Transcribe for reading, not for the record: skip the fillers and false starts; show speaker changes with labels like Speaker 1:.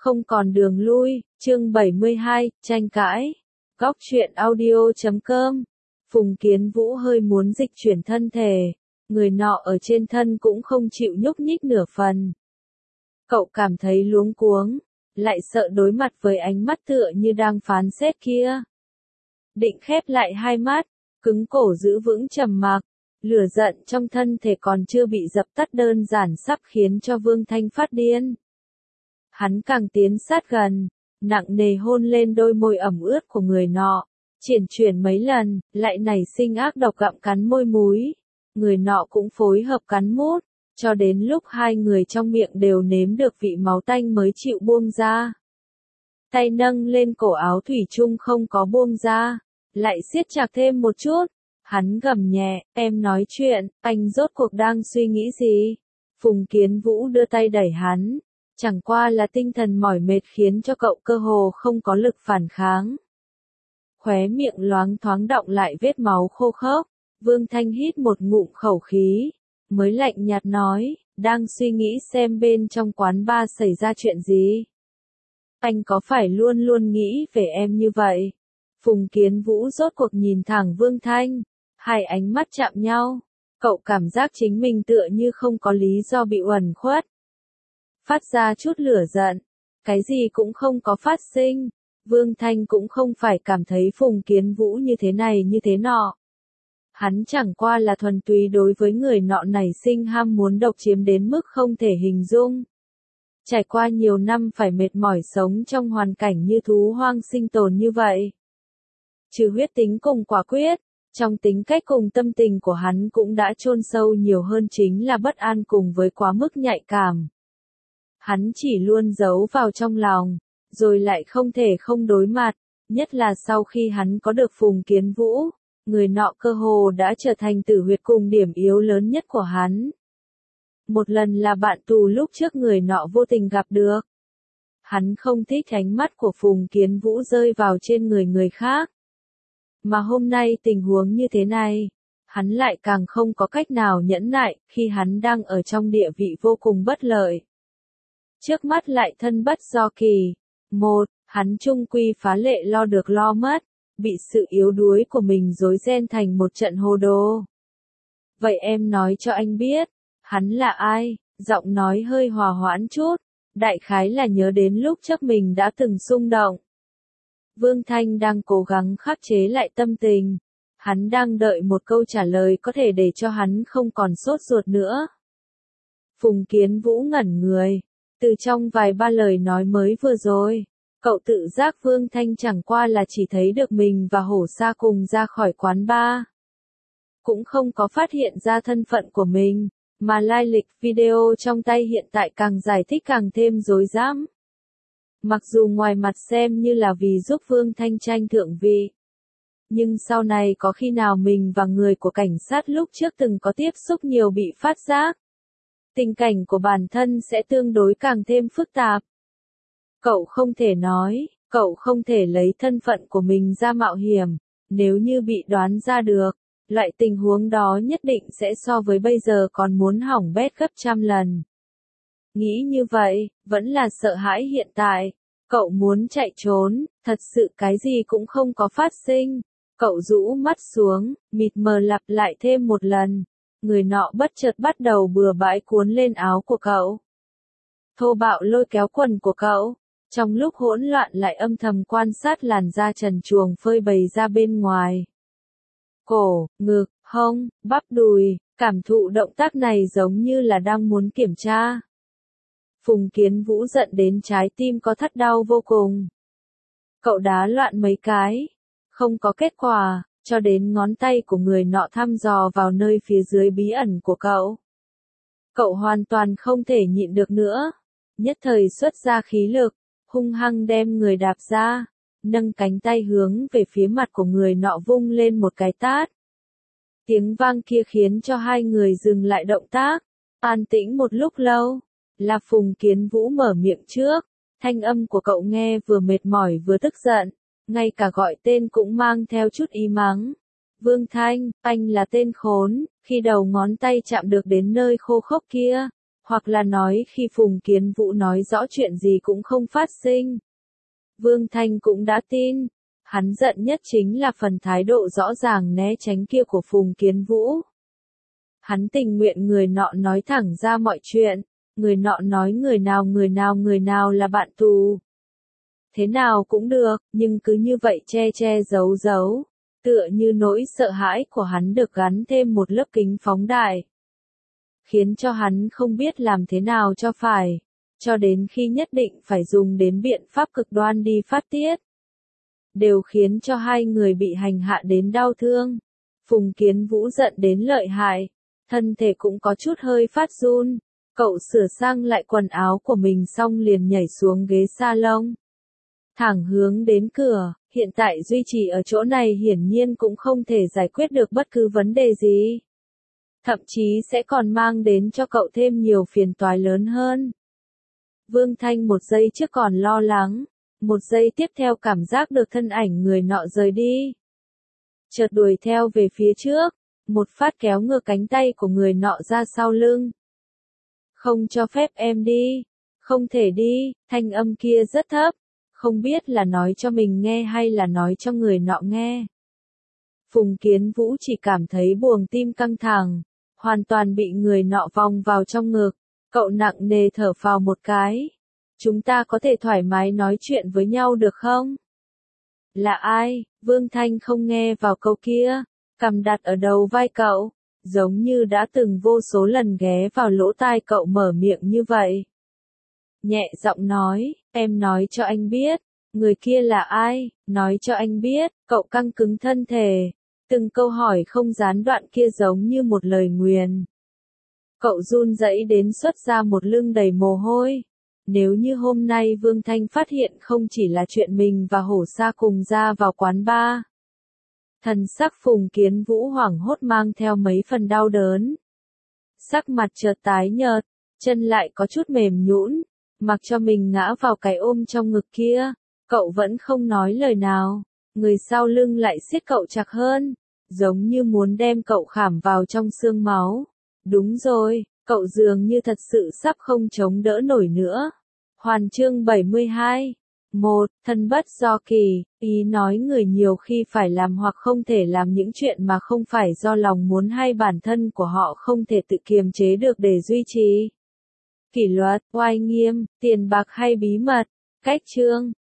Speaker 1: Không còn đường lui, chương 72, tranh cãi. Góc truyện audio.com. Phùng Kiến Vũ hơi muốn dịch chuyển thân thể, người nọ ở trên thân cũng không chịu nhúc nhích nửa phần. Cậu cảm thấy luống cuống, lại sợ đối mặt với ánh mắt tựa như đang phán xét kia. Định khép lại hai mắt, cứng cổ giữ vững trầm mặc, lửa giận trong thân thể còn chưa bị dập tắt đơn giản sắp khiến cho Vương Thanh phát điên. Hắn càng tiến sát gần, nặng nề hôn lên đôi môi ẩm ướt của người nọ, triển chuyển mấy lần, lại nảy sinh ác độc gặm cắn môi múi. Người nọ cũng phối hợp cắn mút, cho đến lúc hai người trong miệng đều nếm được vị máu tanh mới chịu buông ra. Tay nâng lên cổ áo thủy chung không có buông ra, lại siết chặt thêm một chút. Hắn gầm nhẹ, em nói chuyện, anh rốt cuộc đang suy nghĩ gì? Phùng Kiến Vũ đưa tay đẩy hắn. Chẳng qua là tinh thần mỏi mệt khiến cho cậu cơ hồ không có lực phản kháng. Khóe miệng loáng thoáng đọng lại vết máu khô khốc. Vương Thanh hít một ngụm khẩu khí, mới lạnh nhạt nói, đang suy nghĩ xem bên trong quán bar xảy ra chuyện gì. Anh có phải luôn luôn nghĩ về em như vậy? Phùng Kiến Vũ rốt cuộc nhìn thẳng Vương Thanh, hai ánh mắt chạm nhau, cậu cảm giác chính mình tựa như không có lý do bị uẩn khuất. Phát ra chút lửa giận, cái gì cũng không có phát sinh, Vương Thanh cũng không phải cảm thấy Phùng Kiến Vũ như thế này như thế nọ. Hắn chẳng qua là thuần túy đối với người nọ nảy sinh ham muốn độc chiếm đến mức không thể hình dung. Trải qua nhiều năm phải mệt mỏi sống trong hoàn cảnh như thú hoang sinh tồn như vậy. Trừ huyết tính cùng quả quyết, trong tính cách cùng tâm tình của hắn cũng đã chôn sâu nhiều hơn chính là bất an cùng với quá mức nhạy cảm. Hắn chỉ luôn giấu vào trong lòng, rồi lại không thể không đối mặt, nhất là sau khi hắn có được Phùng Kiến Vũ, người nọ cơ hồ đã trở thành tử huyệt cùng điểm yếu lớn nhất của hắn. Một lần là bạn tù lúc trước người nọ vô tình gặp được. Hắn không thích ánh mắt của Phùng Kiến Vũ rơi vào trên người khác. Mà hôm nay tình huống như thế này, hắn lại càng không có cách nào nhẫn nại khi hắn đang ở trong địa vị vô cùng bất lợi. Trước mắt lại thân bất do kỳ. Một, hắn chung quy phá lệ lo được lo mất, bị sự yếu đuối của mình rối ren thành một trận hồ đồ. Vậy em nói cho anh biết, hắn là ai? Giọng nói hơi hòa hoãn chút, đại khái là nhớ đến lúc trước mình đã từng xung động. Vương Thanh đang cố gắng khắc chế lại tâm tình. Hắn đang đợi một câu trả lời có thể để cho hắn không còn sốt ruột nữa. Phùng Kiến Vũ ngẩn người. Từ trong vài ba lời nói mới vừa rồi, cậu tự giác Vương Thanh chẳng qua là chỉ thấy được mình và Hổ Sa cùng ra khỏi quán bar. Cũng không có phát hiện ra thân phận của mình, mà lai lịch video trong tay hiện tại càng giải thích càng thêm rối rắm. Mặc dù ngoài mặt xem như là vì giúp Vương Thanh tranh thượng vị, nhưng sau này có khi nào mình và người của cảnh sát lúc trước từng có tiếp xúc nhiều bị phát giác, tình cảnh của bản thân sẽ tương đối càng thêm phức tạp. Cậu không thể nói, cậu không thể lấy thân phận của mình ra mạo hiểm, nếu như bị đoán ra được, loại tình huống đó nhất định sẽ so với bây giờ còn muốn hỏng bét gấp trăm lần. Nghĩ như vậy, vẫn là sợ hãi hiện tại, cậu muốn chạy trốn, thật sự cái gì cũng không có phát sinh. Cậu rũ mắt xuống, mịt mờ lặp lại thêm một lần. Người nọ bất chợt bắt đầu bừa bãi cuốn lên áo của cậu. Thô bạo lôi kéo quần của cậu. Trong lúc hỗn loạn lại âm thầm quan sát làn da trần truồng phơi bày ra bên ngoài. Cổ, ngực, hông, bắp đùi, cảm thụ động tác này giống như là đang muốn kiểm tra. Phùng Kiến Vũ giận đến trái tim có thắt đau vô cùng. Cậu đá loạn mấy cái, không có kết quả, cho đến ngón tay của người nọ thăm dò vào nơi phía dưới bí ẩn của cậu. Cậu hoàn toàn không thể nhịn được nữa, nhất thời xuất ra khí lực, hung hăng đem người đạp ra, nâng cánh tay hướng về phía mặt của người nọ vung lên một cái tát. Tiếng vang kia khiến cho hai người dừng lại động tác, an tĩnh một lúc lâu, là Phùng Kiến Vũ mở miệng trước, thanh âm của cậu nghe vừa mệt mỏi vừa tức giận, ngay cả gọi tên cũng mang theo chút ý mắng. Vương Thanh, anh là tên khốn, khi đầu ngón tay chạm được đến nơi khô khốc kia, Hoặc là nói khi Phùng Kiến Vũ nói rõ chuyện gì cũng không phát sinh. Vương Thanh cũng đã tin. Hắn giận nhất chính là phần thái độ rõ ràng né tránh kia của Phùng Kiến Vũ. Hắn tình nguyện người nọ nói thẳng ra mọi chuyện. Người nọ nói người nào là bạn tù. Thế nào cũng được, nhưng cứ như vậy che che giấu giấu. Tựa như nỗi sợ hãi của hắn được gắn thêm một lớp kính phóng đại. Khiến cho hắn không biết làm thế nào cho phải. Cho đến khi nhất định phải dùng đến biện pháp cực đoan đi phát tiết. Đều khiến cho hai người bị hành hạ đến đau thương. Phùng Kiến Vũ giận đến lợi hại. Thân thể cũng có chút hơi phát run. Cậu sửa sang lại quần áo của mình xong liền nhảy xuống ghế salon. Thẳng hướng đến cửa, hiện tại duy trì ở chỗ này hiển nhiên cũng không thể giải quyết được bất cứ vấn đề gì. Thậm chí sẽ còn mang đến cho cậu thêm nhiều phiền toái lớn hơn. Vương Thanh một giây trước còn lo lắng, một giây tiếp theo cảm giác được thân ảnh người nọ rời đi. Chợt đuổi theo về phía trước, một phát kéo ngược cánh tay của người nọ ra sau lưng. Không cho phép em đi, không thể đi, thanh âm kia rất thấp, không biết là nói cho mình nghe hay là nói cho người nọ nghe. Phùng Kiến Vũ chỉ cảm thấy buồng tim căng thẳng, hoàn toàn bị người nọ vòng vào trong ngực, cậu nặng nề thở phào một cái. Chúng ta có thể thoải mái nói chuyện với nhau được không? Là ai? Vương Thanh không nghe vào câu kia, cằm đặt ở đầu vai cậu, giống như đã từng vô số lần ghé vào lỗ tai cậu mở miệng như vậy. Nhẹ giọng nói, em nói cho anh biết, người kia là ai, nói cho anh biết, cậu căng cứng thân thể, từng câu hỏi không gián đoạn kia giống như một lời nguyền. Cậu run rẩy đến xuất ra một lưng đầy mồ hôi. Nếu như hôm nay Vương Thanh phát hiện không chỉ là chuyện mình và Hổ Sa cùng ra vào quán bar. Thần sắc Phùng Kiến Vũ hoảng hốt mang theo mấy phần đau đớn. Sắc mặt chợt tái nhợt, chân lại có chút mềm nhũn, mặc cho mình ngã vào cái ôm trong ngực kia, cậu vẫn không nói lời nào, người sau lưng lại siết cậu chặt hơn, giống như muốn đem cậu khảm vào trong xương máu. Đúng rồi, cậu dường như thật sự sắp không chống đỡ nổi nữa. Hoàn chương 72. 1. Thân bất do kỳ, ý nói người nhiều khi phải làm hoặc không thể làm những chuyện mà không phải do lòng muốn hay bản thân của họ không thể tự kiềm chế được để duy trì. Kỷ luật, oai nghiêm, tiền bạc hay bí mật, cách chương,